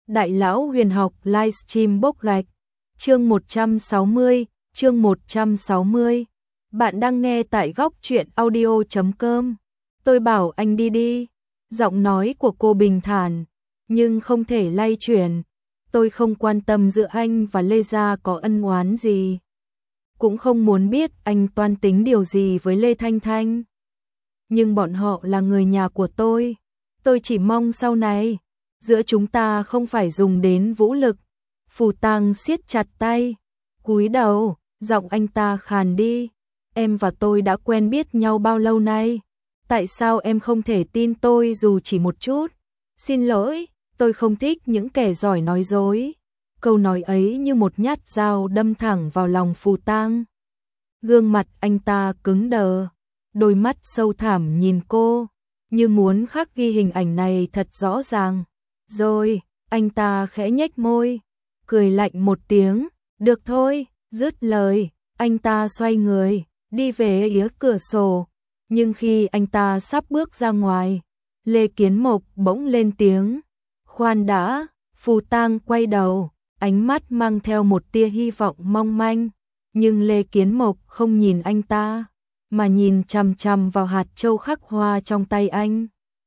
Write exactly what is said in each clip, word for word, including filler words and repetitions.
Đại lão huyền học livestream bốc gạch. Chương một trăm sáu mươi, chương một trăm sáu mươi. Bạn đang nghe tại góc truyện audio chấm com. Tôi bảo anh đi đi. Giọng nói của cô bình thản, nhưng không thể lay chuyển. Tôi không quan tâm giữa anh và Lê Gia có ân oán gì. Cũng không muốn biết anh toan tính điều gì với Lê Thanh Thanh. Nhưng bọn họ là người nhà của tôi. Tôi chỉ mong sau này, giữa chúng ta không phải dùng đến vũ lực. Phù Tang siết chặt tay, cúi đầu, giọng anh ta khàn đi. Em và tôi đã quen biết nhau bao lâu nay? Tại sao em không thể tin tôi dù chỉ một chút? Xin lỗi, tôi không thích những kẻ giỏi nói dối. Câu nói ấy như một nhát dao đâm thẳng vào lòng Phù Tang. Gương mặt anh ta cứng đờ, đôi mắt sâu thẳm nhìn cô, như muốn khắc ghi hình ảnh này thật rõ ràng. Rồi, anh ta khẽ nhếch môi, cười lạnh một tiếng, được thôi, dứt lời, anh ta xoay người, đi về phía cửa sổ. Nhưng khi anh ta sắp bước ra ngoài, Lê Kiến Mộc bỗng lên tiếng, khoan đã. Phù Tang quay đầu, ánh mắt mang theo một tia hy vọng mong manh, nhưng Lê Kiến Mộc không nhìn anh ta, mà nhìn chằm chằm vào hạt châu khắc hoa trong tay anh.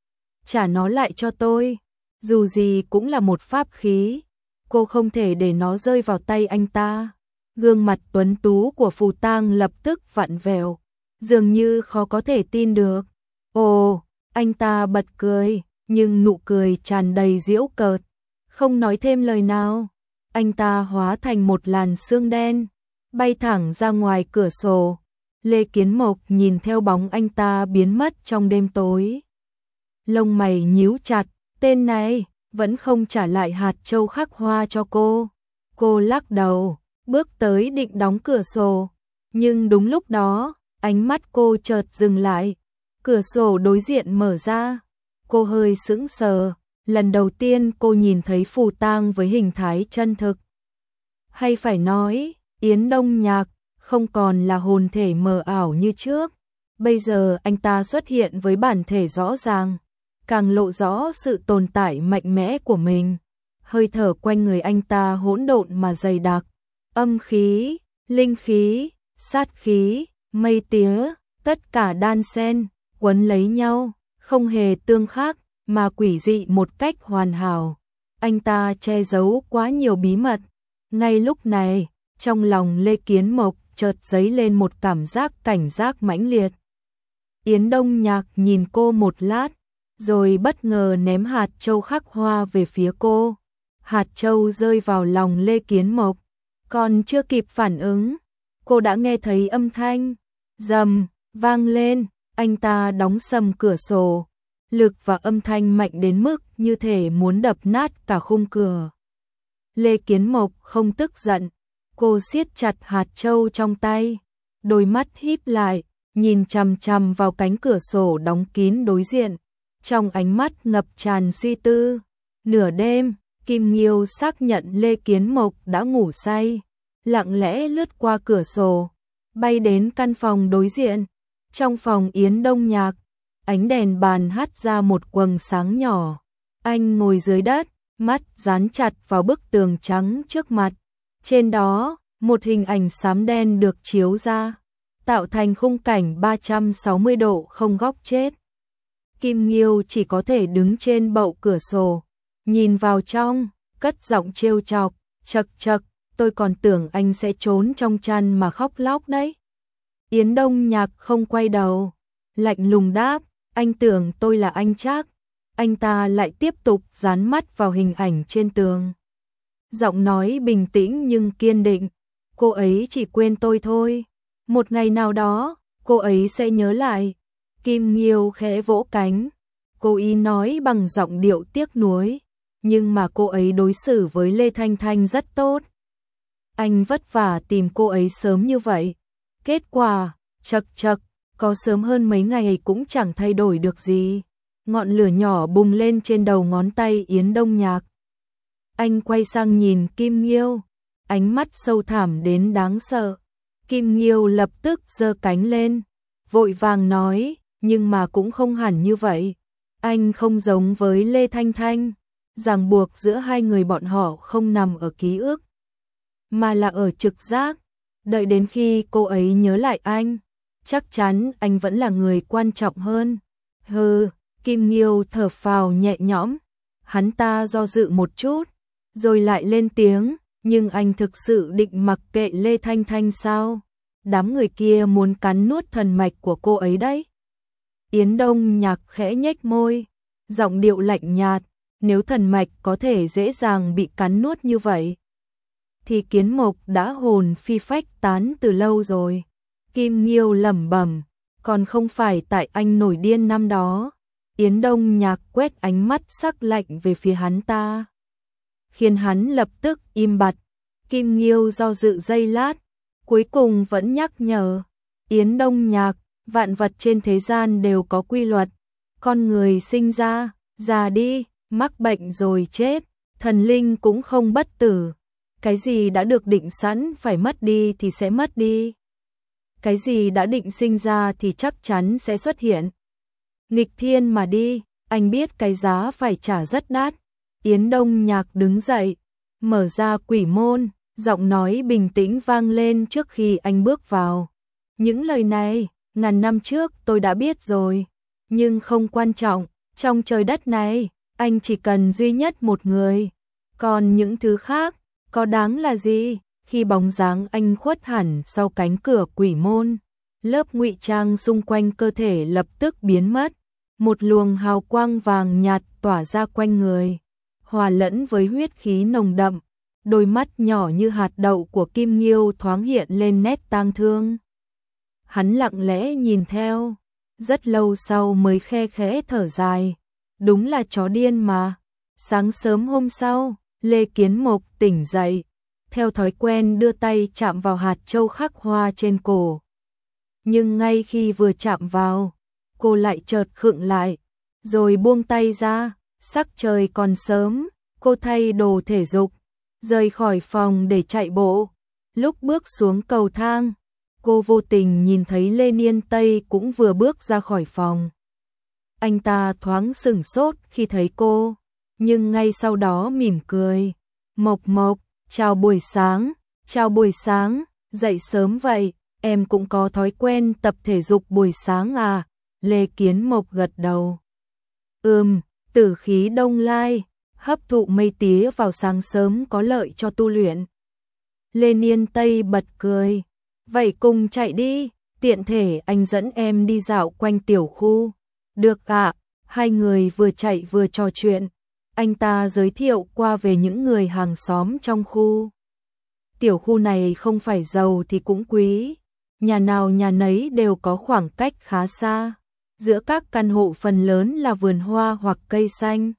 Trả nó lại cho tôi, dù gì cũng là một pháp khí, cô không thể để nó rơi vào tay anh ta. Gương mặt tuấn tú của Phù Tang lập tức vặn vẹo, dường như khó có thể tin được. Ồ, anh ta bật cười, nhưng nụ cười tràn đầy giễu cợt, không nói thêm lời nào. Anh ta hóa thành một làn sương đen, bay thẳng ra ngoài cửa sổ. Lê Kiến Mộc nhìn theo bóng anh ta biến mất trong đêm tối. Lông mày nhíu chặt, tên này vẫn không trả lại hạt châu khắc hoa cho cô. Cô lắc đầu, bước tới định đóng cửa sổ, nhưng đúng lúc đó, ánh mắt cô chợt dừng lại. Cửa sổ đối diện mở ra, cô hơi sững sờ, lần đầu tiên cô nhìn thấy Phù Tang với hình thái chân thực. Hay phải nói, Yến Đông Nhạc không còn là hồn thể mờ ảo như trước, bây giờ anh ta xuất hiện với bản thể rõ ràng, càng lộ rõ sự tồn tại mạnh mẽ của mình. Hơi thở quanh người anh ta hỗn độn mà dày đặc, âm khí, linh khí, sát khí, mây tía, tất cả đan xen, quấn lấy nhau, không hề tương khắc, mà quỷ dị một cách hoàn hảo. Anh ta che giấu quá nhiều bí mật. Ngay lúc này, trong lòng Lê Kiến Mộc chợt dấy lên một cảm giác cảnh giác mãnh liệt. Yến Đông Nhạc nhìn cô một lát, rồi bất ngờ ném hạt châu khắc hoa về phía cô. Hạt châu rơi vào lòng Lê Kiến Mộc, còn chưa kịp phản ứng, cô đã nghe thấy âm thanh rầm vang lên. Anh ta đóng sầm cửa sổ, lực và âm thanh mạnh đến mức như thể muốn đập nát cả khung cửa. Lê Kiến Mộc không tức giận, cô siết chặt hạt châu trong tay, đôi mắt híp lại, nhìn chằm chằm vào cánh cửa sổ đóng kín đối diện, trong ánh mắt ngập tràn suy tư. Nửa đêm, Kim Nghiêu xác nhận Lê Kiến Mộc đã ngủ say, lặng lẽ lướt qua cửa sổ, bay đến căn phòng đối diện. Trong phòng Yến Đông Nhạc, ánh đèn bàn hắt ra một quầng sáng nhỏ. Anh ngồi dưới đất, mắt dán chặt vào bức tường trắng trước mặt. Trên đó, một hình ảnh xám đen được chiếu ra, tạo thành khung cảnh ba trăm sáu mươi độ không góc chết. Kim Nghiêu chỉ có thể đứng trên bậu cửa sổ, nhìn vào trong, cất giọng trêu chọc, chậc chậc, tôi còn tưởng anh sẽ trốn trong chăn mà khóc lóc đấy. Yến Đông Nhạc không quay đầu, lạnh lùng đáp, anh tưởng tôi là anh chắc. Anh ta lại tiếp tục dán mắt vào hình ảnh trên tường. Giọng nói bình tĩnh nhưng kiên định, cô ấy chỉ quên tôi thôi. Một ngày nào đó, cô ấy sẽ nhớ lại. Kim Nghiêu khẽ vỗ cánh, cô ý nói bằng giọng điệu tiếc nuối, nhưng mà cô ấy đối xử với Lê Thanh Thanh rất tốt. Anh vất vả tìm cô ấy sớm như vậy. Kết quả, chậc chậc, có sớm hơn mấy ngày cũng chẳng thay đổi được gì. Ngọn lửa nhỏ bùng lên trên đầu ngón tay Yến Đông Nhạc. Anh quay sang nhìn Kim Nghiêu, ánh mắt sâu thẳm đến đáng sợ. Kim Nghiêu lập tức giơ cánh lên, vội vàng nói, nhưng mà cũng không hẳn như vậy. Anh không giống với Lê Thanh Thanh. ràng buộc giữa hai người bọn họ không nằm ở ký ức, mà là ở trực giác. Đợi đến khi cô ấy nhớ lại anh, chắc chắn anh vẫn là người quan trọng hơn. Hừ, Kim Nghiêu thở phào nhẹ nhõm, hắn ta do dự một chút, rồi lại lên tiếng, nhưng anh thực sự định mặc kệ Lê Thanh Thanh sao? Đám người kia muốn cắn nuốt thần mạch của cô ấy đấy. Yến Đông Nhạc khẽ nhếch môi, giọng điệu lạnh nhạt, nếu thần mạch có thể dễ dàng bị cắn nuốt như vậy, thì Kiến Mộc đã hồn phi phách tán từ lâu rồi. Kim Nghiêu lẩm bẩm, còn không phải tại anh nổi điên năm đó. Yến Đông Nhạc quét ánh mắt sắc lạnh về phía hắn ta, khiến hắn lập tức im bặt. Kim Nghiêu do dự giây lát, cuối cùng vẫn nhắc nhở, Yến Đông Nhạc, vạn vật trên thế gian đều có quy luật, con người sinh ra, già đi, mắc bệnh rồi chết, thần linh cũng không bất tử. Cái gì đã được định sẵn phải mất đi thì sẽ mất đi. Cái gì đã định sinh ra thì chắc chắn sẽ xuất hiện. Nghịch thiên mà đi, anh biết cái giá phải trả rất đắt. Yến Đông Nhạc đứng dậy, mở ra quỷ môn, giọng nói bình tĩnh vang lên trước khi anh bước vào. Những lời này, ngàn năm trước tôi đã biết rồi, nhưng không quan trọng, trong trời đất này, anh chỉ cần duy nhất một người. Còn những thứ khác, có đáng là gì? Khi bóng dáng anh khuất hẳn sau cánh cửa quỷ môn, lớp ngụy trang xung quanh cơ thể lập tức biến mất, một luồng hào quang vàng nhạt tỏa ra quanh người, hòa lẫn với huyết khí nồng đậm. Đôi mắt nhỏ như hạt đậu của Kim Nghiêu thoáng hiện lên nét tang thương. Hắn lặng lẽ nhìn theo, rất lâu sau mới khe khẽ thở dài. Đúng là chó điên mà. Sáng sớm hôm sau, Lê Kiến Mộc tỉnh dậy, theo thói quen đưa tay chạm vào hạt châu khắc hoa trên cổ. Nhưng ngay khi vừa chạm vào, cô lại chợt khựng lại, rồi buông tay ra. Sắc trời còn sớm, cô thay đồ thể dục, rời khỏi phòng để chạy bộ. Lúc bước xuống cầu thang, cô vô tình nhìn thấy Lê Niên Tây cũng vừa bước ra khỏi phòng. Anh ta thoáng sửng sốt khi thấy cô, nhưng ngay sau đó mỉm cười. Mộc Mộc, chào buổi sáng, chào buổi sáng, dậy sớm vậy, em cũng có thói quen tập thể dục buổi sáng à? Lê Kiến Mộc gật đầu. Ừm, tử khí đông lai, hấp thụ mây tía vào sáng sớm có lợi cho tu luyện. Lê Niên Tây bật cười. Vậy cùng chạy đi, tiện thể anh dẫn em đi dạo quanh tiểu khu. Được ạ. Hai người vừa chạy vừa trò chuyện. Anh ta giới thiệu qua về những người hàng xóm trong khu. Tiểu khu này không phải giàu thì cũng quý. Nhà nào nhà nấy đều có khoảng cách khá xa. Giữa các căn hộ phần lớn là vườn hoa hoặc cây xanh.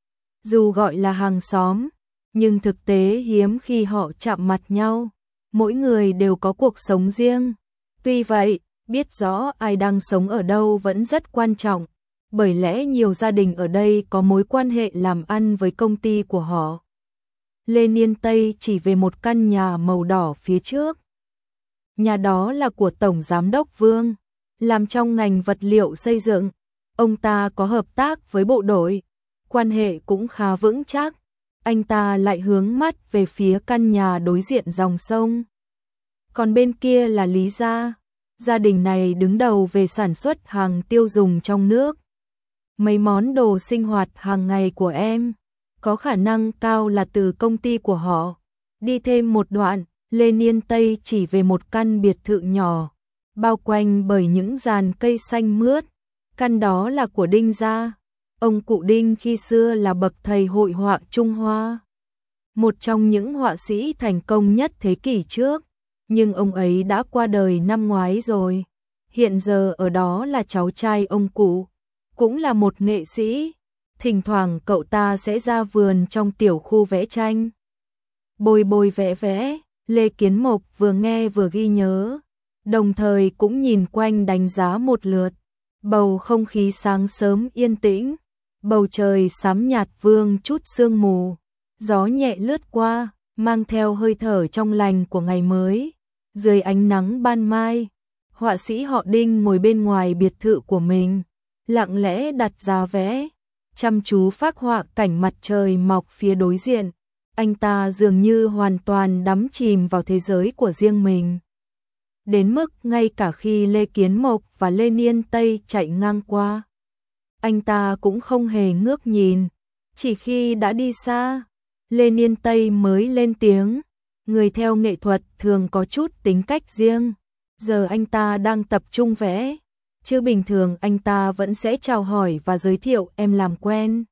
Dù gọi là hàng xóm, nhưng thực tế hiếm khi họ chạm mặt nhau. Mỗi người đều có cuộc sống riêng. Tuy vậy, biết rõ ai đang sống ở đâu vẫn rất quan trọng, bởi lẽ nhiều gia đình ở đây có mối quan hệ làm ăn với công ty của họ. Lê Niên Tây chỉ về một căn nhà màu đỏ phía trước. Nhà đó là của Tổng Giám đốc Vương, làm trong ngành vật liệu xây dựng. Ông ta có hợp tác với bộ đội, quan hệ cũng khá vững chắc. Anh ta lại hướng mắt về phía căn nhà đối diện dòng sông. Còn bên kia là Lý gia. Gia đình này đứng đầu về sản xuất hàng tiêu dùng trong nước. Mấy món đồ sinh hoạt hàng ngày của em có khả năng cao là từ công ty của họ. Đi thêm một đoạn, Lê Niên Tây chỉ về một căn biệt thự nhỏ, bao quanh bởi những giàn cây xanh mướt. Căn đó là của Đinh gia. Ông cụ Đinh khi xưa là bậc thầy hội họa Trung Hoa, một trong những họa sĩ thành công nhất thế kỷ trước, nhưng ông ấy đã qua đời năm ngoái rồi. Hiện giờ ở đó là cháu trai ông cụ, cũng là một nghệ sĩ. Thỉnh thoảng cậu ta sẽ ra vườn trong tiểu khu vẽ tranh. Bồi bồi vẽ vẽ, Lê Kiến Mộc vừa nghe vừa ghi nhớ, đồng thời cũng nhìn quanh đánh giá một lượt. Bầu không khí sáng sớm yên tĩnh, bầu trời xám nhạt vương chút sương mù, gió nhẹ lướt qua, mang theo hơi thở trong lành của ngày mới. Dưới ánh nắng ban mai, họa sĩ họ Đinh ngồi bên ngoài biệt thự của mình, lặng lẽ đặt giá vẽ. chăm chú phác họa cảnh mặt trời mọc phía đối diện. Anh ta dường như hoàn toàn đắm chìm vào thế giới của riêng mình. Đến mức ngay cả khi Lê Kiến Mộc và Lê Niên Tây chạy ngang qua, anh ta cũng không hề ngước nhìn. Chỉ khi đã đi xa, Lê Niên Tây mới lên tiếng. Người theo nghệ thuật thường có chút tính cách riêng. Giờ anh ta đang tập trung vẽ, chứ bình thường anh ta vẫn sẽ chào hỏi và giới thiệu em làm quen.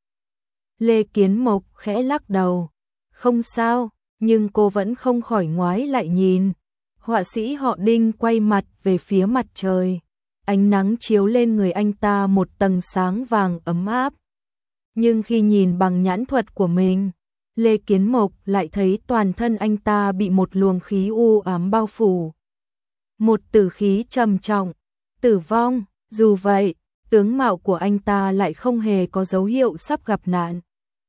Lê Kiến Mộc khẽ lắc đầu. Không sao, nhưng cô vẫn không khỏi ngoái lại nhìn. Họa sĩ họ Đinh quay mặt về phía mặt trời. Ánh nắng chiếu lên người anh ta một tầng sáng vàng ấm áp. Nhưng khi nhìn bằng nhãn thuật của mình, Lê Kiến Mộc lại thấy toàn thân anh ta bị một luồng khí u ám bao phủ. Một tử khí trầm trọng, tử vong. Dù vậy, tướng mạo của anh ta lại không hề có dấu hiệu sắp gặp nạn.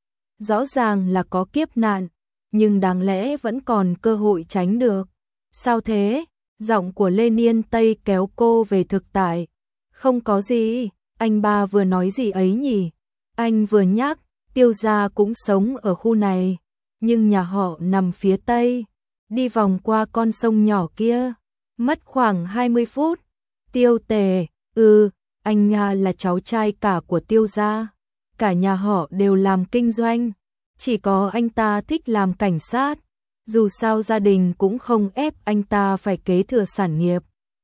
Rõ ràng là có kiếp nạn, nhưng đáng lẽ vẫn còn cơ hội tránh được. Sao thế? Giọng của Lê Niên Tây kéo cô về thực tại. Không có gì, anh ba vừa nói gì ấy nhỉ? Anh vừa nhắc, Tiêu gia cũng sống ở khu này, nhưng nhà họ nằm phía tây, đi vòng qua con sông nhỏ kia, mất khoảng hai mươi phút. Tiêu Tề, ừ, anh Nga là cháu trai cả của Tiêu gia, cả nhà họ đều làm kinh doanh, chỉ có anh ta thích làm cảnh sát, dù sao gia đình cũng không ép anh ta phải kế thừa sản nghiệp.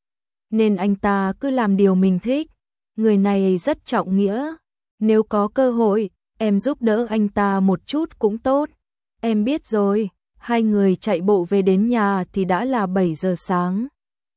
Nên anh ta cứ làm điều mình thích, người này rất trọng nghĩa, nếu có cơ hội, em giúp đỡ anh ta một chút cũng tốt. Em biết rồi. Hai người chạy bộ về đến nhà thì đã là bảy giờ sáng.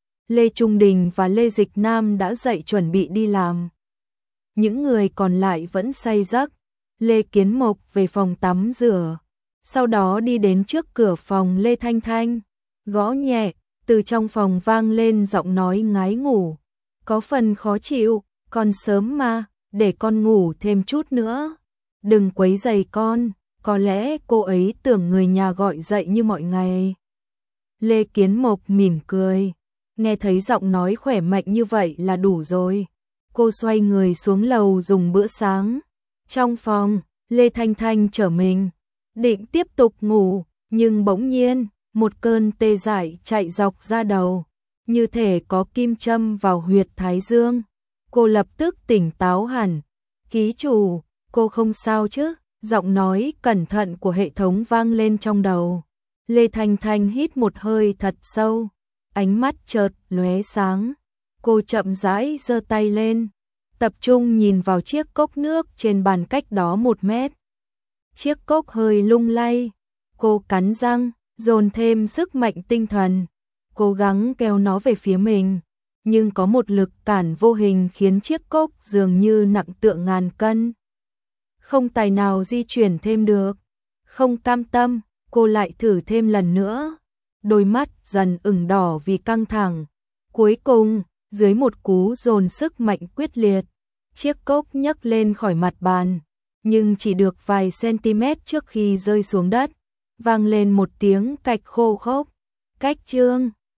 Lê Trung Đình và Lê Dịch Nam đã dậy chuẩn bị đi làm. Những người còn lại vẫn say giấc. Lê Kiến Mộc về phòng tắm rửa, sau đó đi đến trước cửa phòng Lê Thanh Thanh, gõ nhẹ, từ trong phòng vang lên giọng nói ngái ngủ. Có phần khó chịu, còn sớm mà, để con ngủ thêm chút nữa. Đừng quấy rầy con, có lẽ cô ấy tưởng người nhà gọi dậy như mọi ngày. Lê Kiến Mộc mỉm cười, nghe thấy giọng nói khỏe mạnh như vậy là đủ rồi. Cô xoay người xuống lầu dùng bữa sáng. Trong phòng, Lê Thanh Thanh trở mình, định tiếp tục ngủ, nhưng bỗng nhiên, một cơn tê dại chạy dọc ra đầu, như thể có kim châm vào huyệt thái dương. Cô lập tức tỉnh táo hẳn. Ký chủ, cô không sao chứ? Giọng nói cẩn thận của hệ thống vang lên trong đầu. Lê Thanh Thanh hít một hơi thật sâu, ánh mắt chợt lóe sáng. Cô chậm rãi giơ tay lên, tập trung nhìn vào chiếc cốc nước trên bàn cách đó một mét. Chiếc cốc hơi lung lay, cô cắn răng, dồn thêm sức mạnh tinh thần, cố gắng kéo nó về phía mình. Nhưng có một lực cản vô hình khiến chiếc cốc dường như nặng tựa ngàn cân. Không tài nào di chuyển thêm được. Không cam tâm, cô lại thử thêm lần nữa. Đôi mắt dần ửng đỏ vì căng thẳng. Cuối cùng, dưới một cú dồn sức mạnh quyết liệt, chiếc cốc nhấc lên khỏi mặt bàn, nhưng chỉ được vài centimet trước khi rơi xuống đất, vang lên một tiếng cạch khô khốc. Cách chương